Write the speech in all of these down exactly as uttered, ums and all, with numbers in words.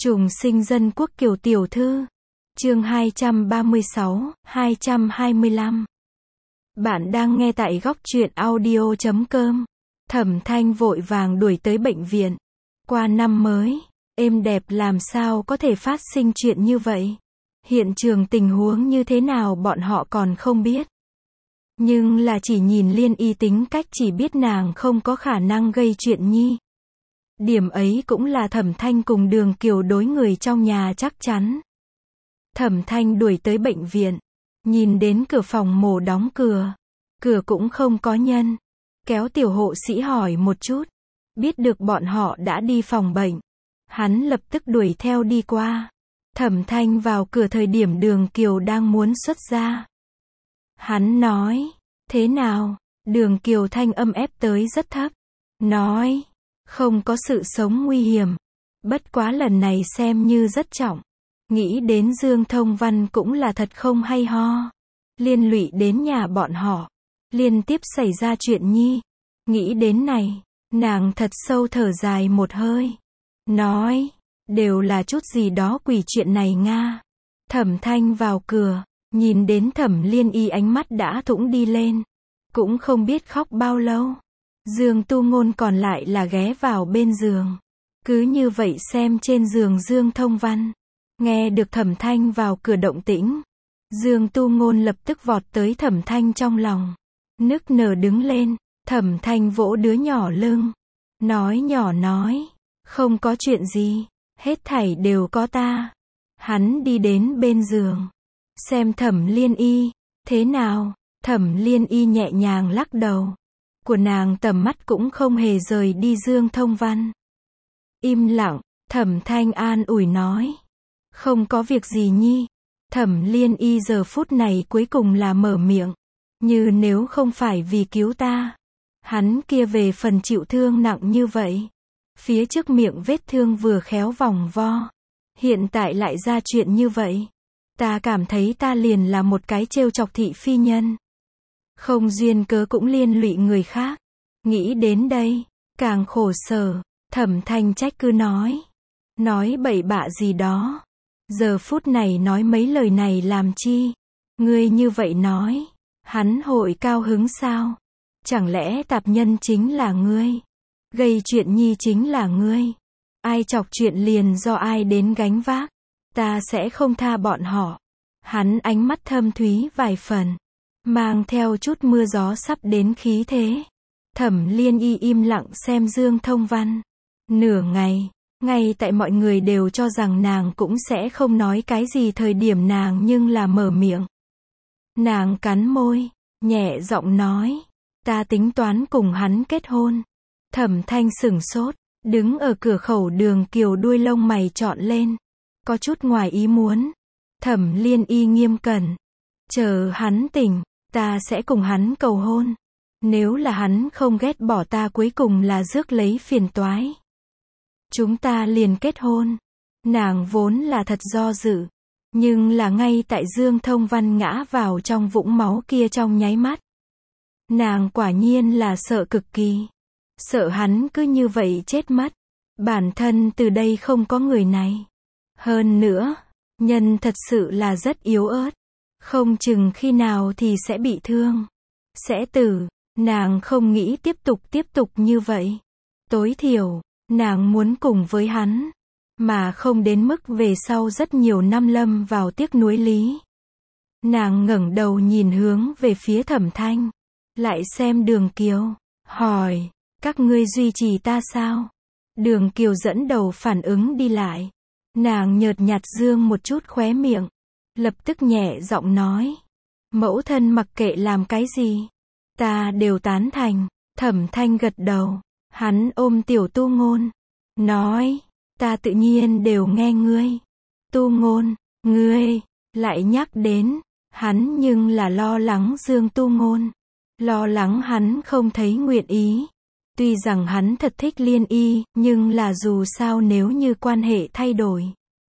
Trùng sinh dân quốc Kiều tiểu thư. Chương hai trăm ba mươi sáu, hai trăm hai mươi lăm. Bạn đang nghe tại góc truyện audio chấm com. Thẩm Thanh vội vàng đuổi tới bệnh viện. Qua năm mới, êm đẹp làm sao có thể phát sinh chuyện như vậy. Hiện trường tình huống như thế nào bọn họ còn không biết. Nhưng là chỉ nhìn Liên Y tính cách chỉ biết nàng không có khả năng gây chuyện nhi. Điểm ấy cũng là Thẩm Thanh cùng Đường Kiều đối người trong nhà chắc chắn. Thẩm Thanh đuổi tới bệnh viện, nhìn đến cửa phòng mổ đóng cửa, cửa cũng không có nhân, kéo tiểu hộ sĩ hỏi một chút, biết được bọn họ đã đi phòng bệnh, hắn lập tức đuổi theo đi qua. Thẩm Thanh vào cửa thời điểm Đường Kiều đang muốn xuất ra. Hắn nói, thế nào? Đường Kiều thanh âm ép tới rất thấp, nói, không có sự sống nguy hiểm, bất quá lần này xem như rất trọng. Nghĩ đến Dương Thông Văn cũng là thật không hay ho. Liên lụy đến nhà bọn họ, liên tiếp xảy ra chuyện nhi. Nghĩ đến này, nàng thật sâu thở dài một hơi. Nói, đều là chút gì đó quỷ chuyện này nga. Thẩm Thanh vào cửa, nhìn đến Thẩm Liên Y ánh mắt đã thủng đi lên. Cũng không biết khóc bao lâu. Dương Tu Ngôn còn lại là ghé vào bên giường. Cứ như vậy xem trên giường Dương Thông Văn. Nghe được Thẩm Thanh vào cửa động tĩnh, Dương Tu Ngôn lập tức vọt tới Thẩm Thanh trong lòng, nức nở đứng lên. Thẩm Thanh vỗ đứa nhỏ lưng, nói nhỏ nói, không có chuyện gì, hết thảy đều có ta. Hắn đi đến bên giường, xem Thẩm Liên Y, thế nào? Thẩm Liên Y nhẹ nhàng lắc đầu, của nàng tầm mắt cũng không hề rời đi Dương Thông Văn. Im lặng, Thẩm Thanh an ủi nói, không có việc gì nhi. Thẩm Liên Y giờ phút này cuối cùng là mở miệng, như nếu không phải vì cứu ta, hắn kia về phần chịu thương nặng như vậy. Phía trước miệng vết thương vừa khéo vòng vo, hiện tại lại ra chuyện như vậy. Ta cảm thấy ta liền là một cái trêu chọc thị phi nhân. Không duyên cớ cũng liên lụy người khác. Nghĩ đến đây, càng khổ sở. Thẩm Thanh trách cứ nói, nói bậy bạ gì đó. Giờ phút này nói mấy lời này làm chi? Ngươi như vậy nói, hắn hội cao hứng sao? Chẳng lẽ tạp nhân chính là ngươi? Gây chuyện nhi chính là ngươi? Ai chọc chuyện liền do ai đến gánh vác? Ta sẽ không tha bọn họ. Hắn ánh mắt thâm thúy vài phần, mang theo chút mưa gió sắp đến khí thế. Thẩm Liên Y im lặng xem Dương Thông Văn. Nửa ngày, ngay tại mọi người đều cho rằng nàng cũng sẽ không nói cái gì thời điểm nàng nhưng là mở miệng. Nàng cắn môi, nhẹ giọng nói, ta tính toán cùng hắn kết hôn. Thẩm Thanh sửng sốt, đứng ở cửa khẩu Đường Kiều đuôi lông mày trọn lên, có chút ngoài ý muốn. Thẩm Liên Y nghiêm cẩn, chờ hắn tỉnh, ta sẽ cùng hắn cầu hôn. Nếu là hắn không ghét bỏ ta cuối cùng là rước lấy phiền toái. Chúng ta liền kết hôn. Nàng vốn là thật do dự, nhưng là ngay tại Dương Thông Văn ngã vào trong vũng máu kia trong nháy mắt. Nàng quả nhiên là sợ cực kỳ. Sợ hắn cứ như vậy chết mất. Bản thân từ đây không có người này. Hơn nữa, nhân thật sự là rất yếu ớt. Không chừng khi nào thì sẽ bị thương. Sẽ tử. Nàng không nghĩ tiếp tục tiếp tục như vậy. Tối thiểu, nàng muốn cùng với hắn, mà không đến mức về sau rất nhiều năm lâm vào tiếc nuối lý. Nàng ngẩng đầu nhìn hướng về phía Thẩm Thanh, lại xem Đường Kiều, hỏi, các ngươi duy trì ta sao? Đường Kiều dẫn đầu phản ứng đi lại. Nàng nhợt nhạt dương một chút khóe miệng, lập tức nhẹ giọng nói, mẫu thân mặc kệ làm cái gì, ta đều tán thành. Thẩm Thanh gật đầu, hắn ôm tiểu Tu Ngôn, nói, ta tự nhiên đều nghe ngươi. Tu Ngôn, ngươi, lại nhắc đến, hắn nhưng là lo lắng Dương Tu Ngôn, lo lắng hắn không thấy nguyện ý. Tuy rằng hắn thật thích Liên Y, nhưng là dù sao nếu như quan hệ thay đổi,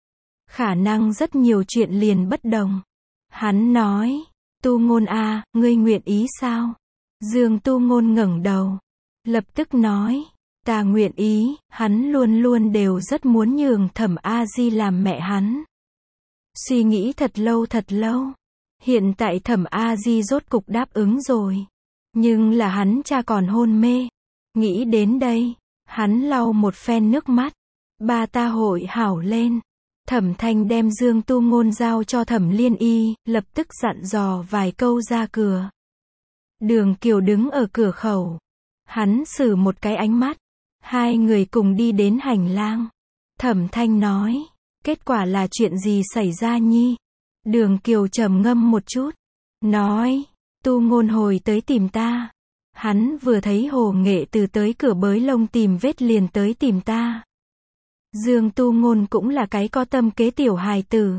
khả năng rất nhiều chuyện liền bất đồng. Hắn nói, Tu Ngôn a, ngươi nguyện ý sao? Dương Tu Ngôn ngẩng đầu, lập tức nói, Ta nguyện ý, hắn luôn luôn đều rất muốn nhường Thẩm A Di làm mẹ hắn. Suy nghĩ thật lâu thật lâu. Hiện tại Thẩm A Di rốt cục đáp ứng rồi. Nhưng là hắn cha còn hôn mê. Nghĩ đến đây, hắn lau một phen nước mắt. Ba ta hội hảo lên. Thẩm Thanh đem Dương Tu Ngôn giao cho Thẩm Liên Y, lập tức dặn dò vài câu ra cửa. Đường Kiều đứng ở cửa khẩu. Hắn sử một cái ánh mắt. Hai người cùng đi đến hành lang. Thẩm Thanh nói, kết quả là chuyện gì xảy ra nhi? Đường Kiều trầm ngâm một chút. Nói, Tu Ngôn hồi tới tìm ta. Hắn vừa thấy Hồ Nghệ Từ tới cửa bới lông tìm vết liền tới tìm ta. Dương Tu Ngôn cũng là cái có tâm kế tiểu hài tử.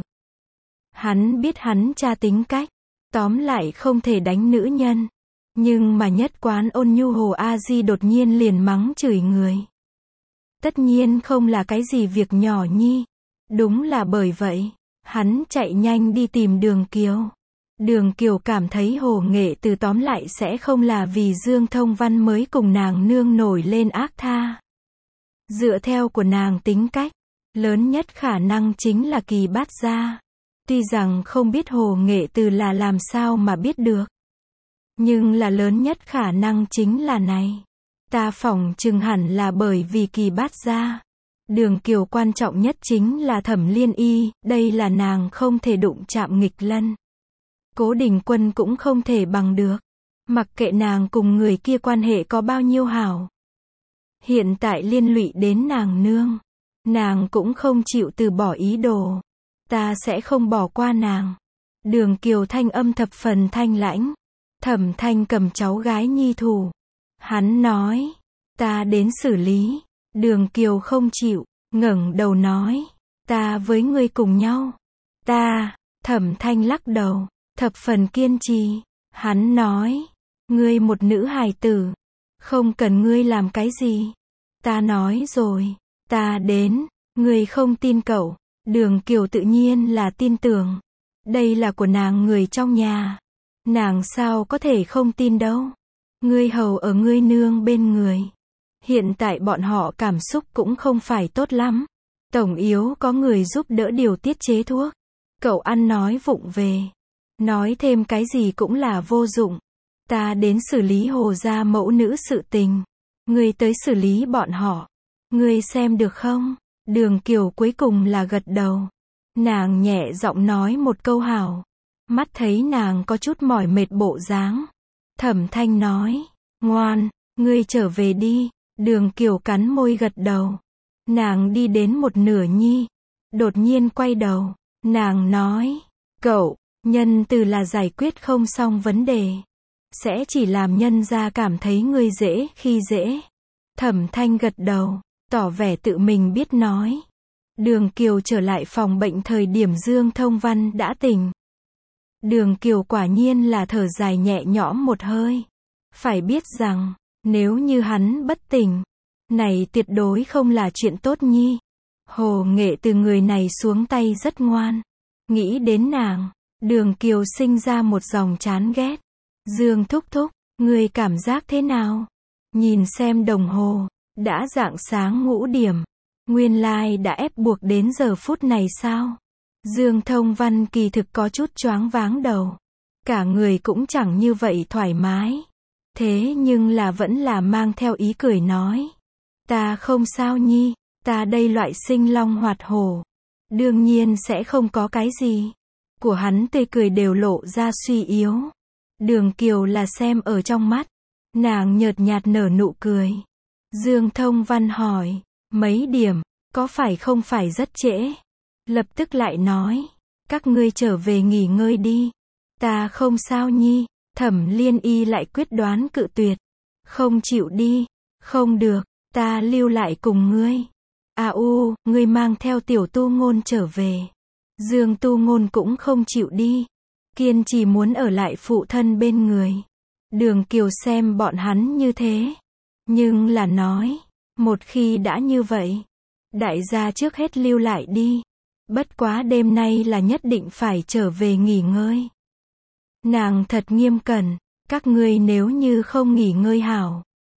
Hắn biết hắn cha tính cách. Tóm lại không thể đánh nữ nhân. Nhưng mà nhất quán ôn nhu Hồ A Di đột nhiên liền mắng chửi người. Tất nhiên không là cái gì việc nhỏ nhi. Đúng là bởi vậy, hắn chạy nhanh đi tìm Đường Kiều. Đường Kiều cảm thấy Hồ Nghệ Từ tóm lại sẽ không là vì Dương Thông Văn mới cùng nàng nương nổi lên ác tha. Dựa theo của nàng tính cách, lớn nhất khả năng chính là Kỳ Bát Gia. Tuy rằng không biết Hồ Nghệ Từ là làm sao mà biết được. Nhưng là lớn nhất khả năng chính là này. Ta phỏng chừng hẳn là bởi vì Kỳ Bát Gia. Đường Kiều quan trọng nhất chính là Thẩm Liên Y, đây là nàng không thể đụng chạm nghịch lân. Cố Đình Quân cũng không thể bằng được. Mặc kệ nàng cùng người kia quan hệ có bao nhiêu hảo. Hiện tại liên lụy đến nàng nương. Nàng cũng không chịu từ bỏ ý đồ. Ta sẽ không bỏ qua nàng. Đường Kiều thanh âm thập phần thanh lãnh. Thẩm Thanh cầm cháu gái nhi thủ. Hắn nói, ta đến xử lý. Đường Kiều không chịu, ngẩng đầu nói, ta với ngươi cùng nhau. Ta, Thẩm Thanh lắc đầu, thập phần kiên trì. Hắn nói, ngươi một nữ hài tử, không cần ngươi làm cái gì. Ta nói rồi, ta đến, ngươi không tin cậu. Đường Kiều tự nhiên là tin tưởng. Đây là của nàng người trong nhà. Nàng sao có thể không tin đâu. Ngươi hầu ở ngươi nương bên người. Hiện tại bọn họ cảm xúc cũng không phải tốt lắm. Tổng yếu có người giúp đỡ điều tiết chế thuốc. Cậu ăn nói vụng về. Nói thêm cái gì cũng là vô dụng. Ta đến xử lý Hồ gia mẫu nữ sự tình. Ngươi tới xử lý bọn họ. Ngươi xem được không? Đường Kiều cuối cùng là gật đầu. Nàng nhẹ giọng nói một câu hảo. Mắt thấy nàng có chút mỏi mệt bộ dáng. Thẩm Thanh nói, ngoan, ngươi trở về đi. Đường Kiều cắn môi gật đầu. Nàng đi đến một nửa nhi. Đột nhiên quay đầu. Nàng nói, cậu, nhân từ là giải quyết không xong vấn đề. Sẽ chỉ làm nhân gia cảm thấy ngươi dễ khi dễ. Thẩm Thanh gật đầu, tỏ vẻ tự mình biết nói. Đường Kiều trở lại phòng bệnh thời điểm Dương Thông Văn đã tỉnh. Đường Kiều quả nhiên là thở dài nhẹ nhõm một hơi. Phải biết rằng, nếu như hắn bất tỉnh, này tuyệt đối không là chuyện tốt nhi. Hồ Nghệ từ người này xuống tay rất ngoan. Nghĩ đến nàng, Đường Kiều sinh ra một dòng chán ghét. Dương thúc thúc, ngươi cảm giác thế nào? Nhìn xem đồng hồ, đã rạng sáng ngũ điểm. Nguyên lai đã ép buộc đến giờ phút này sao? Dương Thông Văn kỳ thực có chút choáng váng đầu. Cả người cũng chẳng như vậy thoải mái. Thế nhưng là vẫn là mang theo ý cười nói. Ta không sao nhi, ta đây loại sinh long hoạt hổ. Đương nhiên sẽ không có cái gì. Của hắn tươi cười đều lộ ra suy yếu. Đường Kiều là xem ở trong mắt. Nàng nhợt nhạt nở nụ cười. Dương Thông Văn hỏi, mấy điểm, có phải không phải rất trễ? Lập tức lại nói, các ngươi trở về nghỉ ngơi đi. Ta không sao nhi. Thẩm Liên Y lại quyết đoán cự tuyệt. Không chịu đi. Không được, ta lưu lại cùng ngươi. À u, ngươi mang theo tiểu Tu Ngôn trở về. Dương Tu Ngôn cũng không chịu đi. Kiên trì muốn ở lại phụ thân bên người. Đường Kiều xem bọn hắn như thế. Nhưng là nói, một khi đã như vậy, đại gia trước hết lưu lại đi. Bất quá đêm nay là nhất định phải trở về nghỉ ngơi. Nàng thật nghiêm cẩn, các ngươi nếu như không nghỉ ngơi hảo,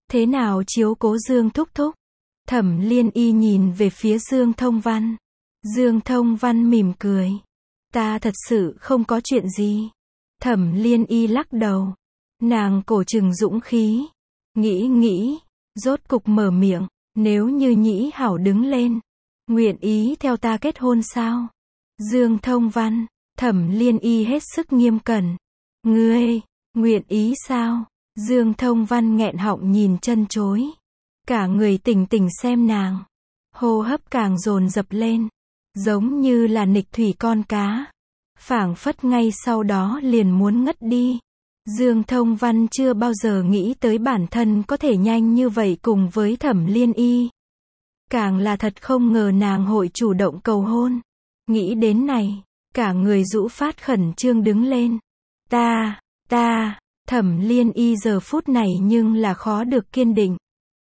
Thế nào chiếu cố Dương thúc thúc? Thẩm Liên Y nhìn về phía Dương Thông Văn. Dương Thông Văn mỉm cười. Ta thật sự không có chuyện gì. Thẩm Liên Y lắc đầu. Nàng cổ trừng dũng khí. Nghĩ nghĩ, rốt cục mở miệng. Nếu như Nhĩ Hảo đứng lên, nguyện ý theo ta kết hôn sao? Dương Thông Văn, Thẩm Liên Y hết sức nghiêm cẩn. Ngươi, nguyện ý sao? Dương Thông Văn nghẹn họng nhìn chân chối. Cả người tỉnh tỉnh xem nàng. Hô hấp càng dồn dập lên. Giống như là nịch thủy con cá. Phảng phất ngay sau đó liền muốn ngất đi. Dương Thông Văn chưa bao giờ nghĩ tới bản thân có thể nhanh như vậy cùng với Thẩm Liên Y. Càng là thật không ngờ nàng hội chủ động cầu hôn. Nghĩ đến này, cả người rũ phát khẩn trương đứng lên. Ta, ta, Thẩm Liên Y giờ phút này nhưng là khó được kiên định.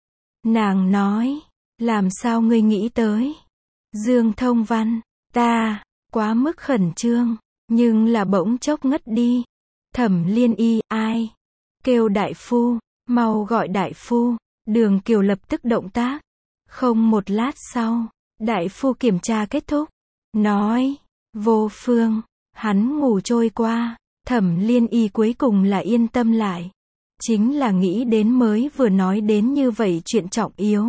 Nàng nói, làm sao ngươi nghĩ tới? Dương Thông Văn, ta, quá mức khẩn trương, nhưng là bỗng chốc ngất đi. Thẩm Liên Y, ai? Kêu đại phu, mau gọi đại phu. Đường Kiều lập tức động tác. Không một lát sau, đại phu kiểm tra kết thúc. Nói, vô phương, hắn ngủ trôi qua. Thẩm Liên Y cuối cùng là yên tâm lại. Chính là nghĩ đến mới vừa nói đến như vậy chuyện trọng yếu.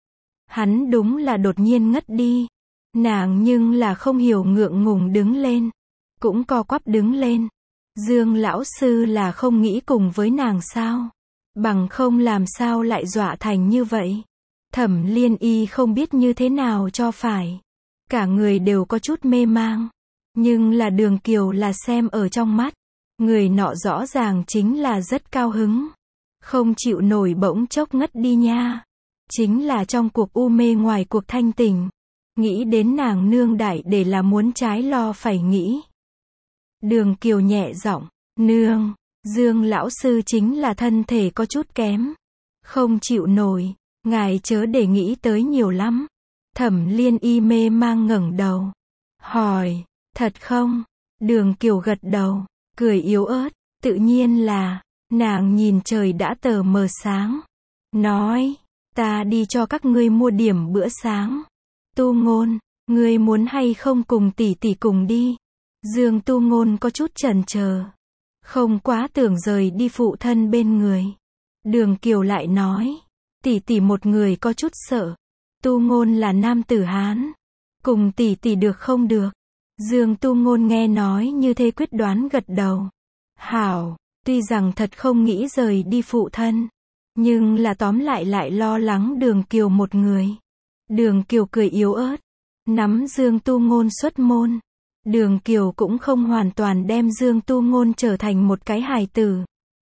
Hắn đúng là đột nhiên ngất đi. Nàng nhưng là không hiểu ngượng ngùng đứng lên. Cũng co quắp đứng lên. Dương lão sư là không nghĩ cùng với nàng sao? Bằng không làm sao lại dọa thành như vậy? Thẩm Liên Y không biết như thế nào cho phải. Cả người đều có chút mê mang. Nhưng là Đường Kiều là xem ở trong mắt. Người nọ rõ ràng chính là rất cao hứng. Không chịu nổi bỗng chốc ngất đi nha. Chính là trong cuộc u mê ngoài cuộc thanh tỉnh. Nghĩ đến nàng nương đại để là muốn trái lo phải nghĩ. Đường Kiều nhẹ giọng, nương, Dương lão sư chính là thân thể có chút kém. Không chịu nổi, ngài chớ để nghĩ tới nhiều lắm. Thẩm Liên Y mê mang ngẩng đầu. Hỏi, thật không? Đường Kiều gật đầu, cười yếu ớt, tự nhiên là, nàng nhìn trời đã tờ mờ sáng. Nói, ta đi cho các ngươi mua điểm bữa sáng. Tu Ngôn, ngươi muốn hay không cùng tỷ tỷ cùng đi? Dương Tu Ngôn có chút chần chờ, không quá tưởng rời đi phụ thân bên người. Đường Kiều lại nói, tỷ tỷ một người có chút sợ. Tu Ngôn là nam tử Hán, cùng tỷ tỷ được không được? Dương Tu Ngôn nghe nói như thế quyết đoán gật đầu. Hảo, tuy rằng thật không nghĩ rời đi phụ thân, nhưng là tóm lại lại lo lắng Đường Kiều một người. Đường Kiều cười yếu ớt, nắm Dương Tu Ngôn xuất môn. Đường Kiều cũng không hoàn toàn đem Dương Tu Ngôn trở thành một cái hài tử.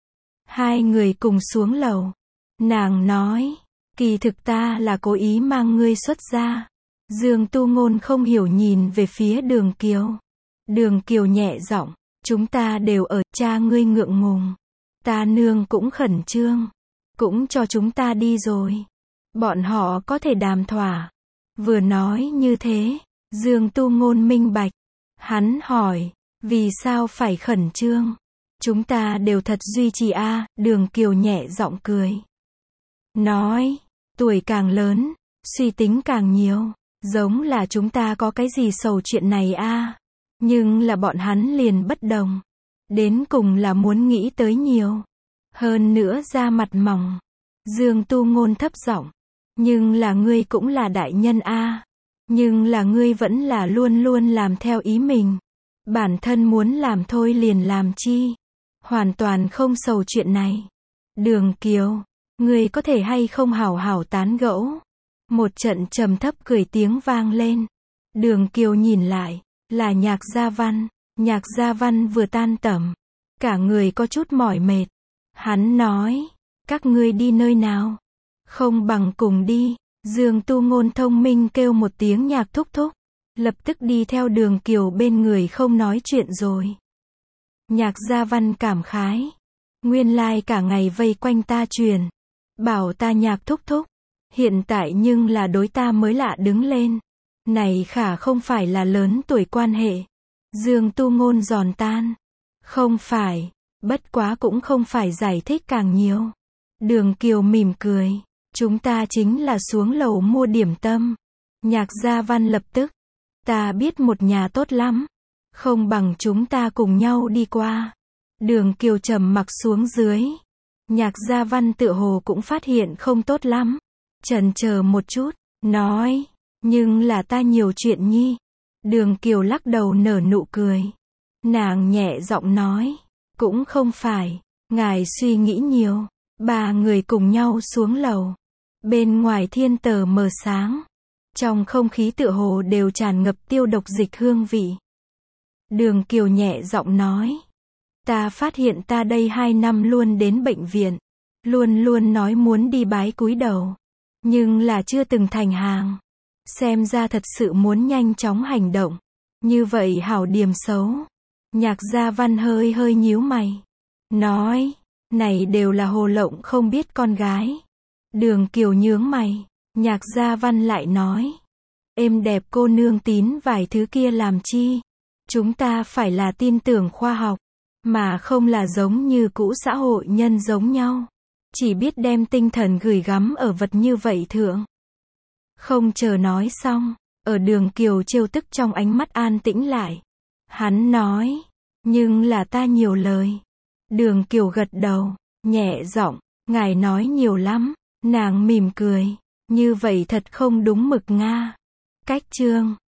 Hai người cùng xuống lầu. Nàng nói, kỳ thực ta là cố ý mang ngươi xuất gia. Dương Tu Ngôn không hiểu nhìn về phía Đường Kiều. Đường Kiều nhẹ giọng, chúng ta đều ở, cha ngươi ngượng ngùng. Ta nương cũng khẩn trương. Cũng cho chúng ta đi rồi. Bọn họ có thể đàm thỏa. Vừa nói như thế, Dương Tu Ngôn minh bạch. Hắn hỏi, vì sao phải khẩn trương? Chúng ta đều thật duy trì a. À, Đường Kiều nhẹ giọng cười. Nói, tuổi càng lớn, suy tính càng nhiều. Giống là chúng ta có cái gì sầu chuyện này a. À. Nhưng là bọn hắn liền bất đồng. Đến cùng là muốn nghĩ tới nhiều. Hơn nữa da mặt mỏng. Dương Tu Ngôn thấp giọng. Nhưng là ngươi cũng là đại nhân a. À. Nhưng là ngươi vẫn là luôn luôn làm theo ý mình. Bản thân muốn làm thôi liền làm chi. Hoàn toàn không sầu chuyện này. Đường Kiều, ngươi có thể hay không hảo hảo tán gẫu? Một trận trầm thấp cười tiếng vang lên. Đường Kiều nhìn lại, là Nhạc Gia Văn. Nhạc Gia Văn vừa tan tầm, cả người có chút mỏi mệt. Hắn nói, các ngươi đi nơi nào? Không bằng cùng đi. Dương Tu Ngôn thông minh kêu một tiếng Nhạc thúc thúc, lập tức đi theo Đường Kiều bên người không nói chuyện rồi. Nhạc Gia Văn cảm khái, nguyên lai cả ngày vây quanh ta truyền, bảo ta Nhạc thúc thúc, hiện tại nhưng là đối ta mới lạ đứng lên. Này khả không phải là lớn tuổi quan hệ. Dương Tu Ngôn giòn tan, không phải, bất quá cũng không phải giải thích càng nhiều. Đường Kiều mỉm cười. Chúng ta chính là xuống lầu mua điểm tâm. Nhạc Gia Văn lập tức. Ta biết một nhà tốt lắm. Không bằng chúng ta cùng nhau đi qua. Đường Kiều trầm mặc xuống dưới. Nhạc Gia Văn tựa hồ cũng phát hiện không tốt lắm. Chần chờ một chút, nói, nhưng là ta nhiều chuyện nhi. Đường Kiều lắc đầu nở nụ cười. Nàng nhẹ giọng nói, cũng không phải, ngài suy nghĩ nhiều. Ba người cùng nhau xuống lầu. Bên ngoài thiên tờ mờ sáng. Trong không khí tựa hồ đều tràn ngập tiêu độc dịch hương vị. Đường Kiều nhẹ giọng nói, ta phát hiện ta đây hai năm luôn đến bệnh viện. Luôn luôn nói muốn đi bái cúi đầu. Nhưng là chưa từng thành hàng. Xem ra thật sự muốn nhanh chóng hành động. Như vậy hảo điểm xấu. Nhạc Gia Văn hơi hơi nhíu mày. Nói, này đều là hồ lộng không biết con gái. Đường Kiều nhướng mày. Nhạc Gia Văn lại nói, êm đẹp cô nương tín vài thứ kia làm chi. Chúng ta phải là tin tưởng khoa học. Mà không là giống như cũ xã hội nhân giống nhau. Chỉ biết đem tinh thần gửi gắm ở vật như vậy thượng. Không chờ nói xong, ở Đường Kiều trêu tức trong ánh mắt an tĩnh lại. Hắn nói, nhưng là ta nhiều lời. Đường Kiều gật đầu, nhẹ giọng, ngài nói nhiều lắm. Nàng mỉm cười, như vậy thật không đúng mực nga. Cách chương